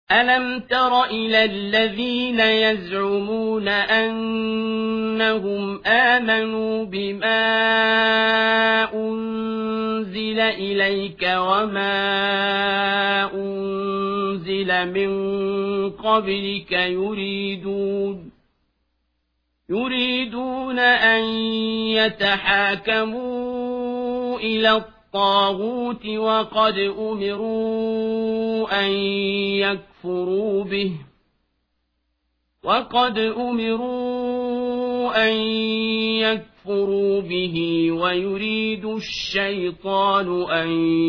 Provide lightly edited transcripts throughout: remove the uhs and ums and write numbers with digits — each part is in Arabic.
ألم تر إلى الذين يزعمون أنهم آمنوا بما أنزل إليك وما أنزل من قبلك يريدون أن يتحاكموا إلى الطاغوت وقد أمروا أن يكفروا به ويريد الشيطان أن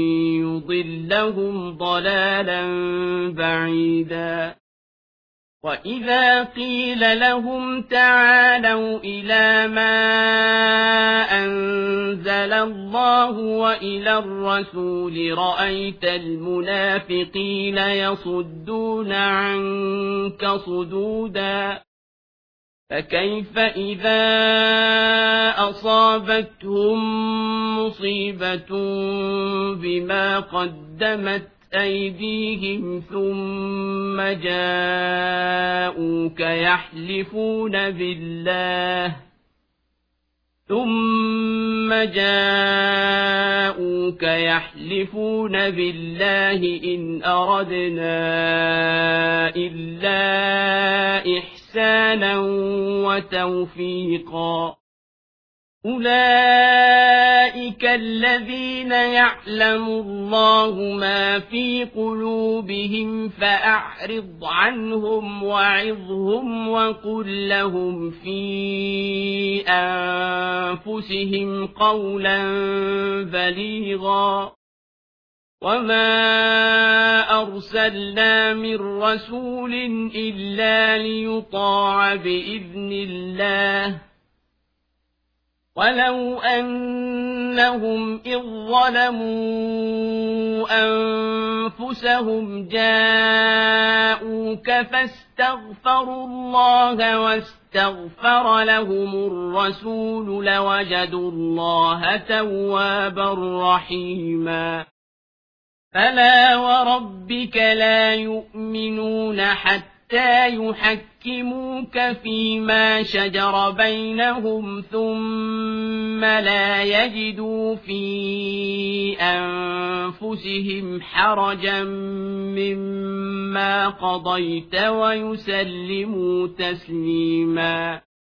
يضلهم ضلالا بعيدا وإذا قيل لهم تعالوا إلى ما أنزل الله وإلى الرسول رأيت المنافقين يصدون عنك صدودا فكيف إذا أصابتهم مصيبة بما قدمت أيديهم ثم جاءوك يحلفون بالله إن أردنا إلا إحسانا وتوفيقا أولئك الذين يعلم الله ما في قلوبهم فأعرض عنهم وعظهم وقل لهم في أنفسهم قولا بليغا وما أرسلنا من رسول إلا ليطاع بإذن الله ولو أنهم إذ ظلموا أنفسهم جاءوك فاستغفروا الله واستغفر لهم الرسول لوجدوا الله توابا رحيما فلا وربك لا يؤمنون حتى يحكموك فيما شجر بينهم ثم لا يجدوا في أنفسهم حرجا مما قضيت ويسلموا تسليما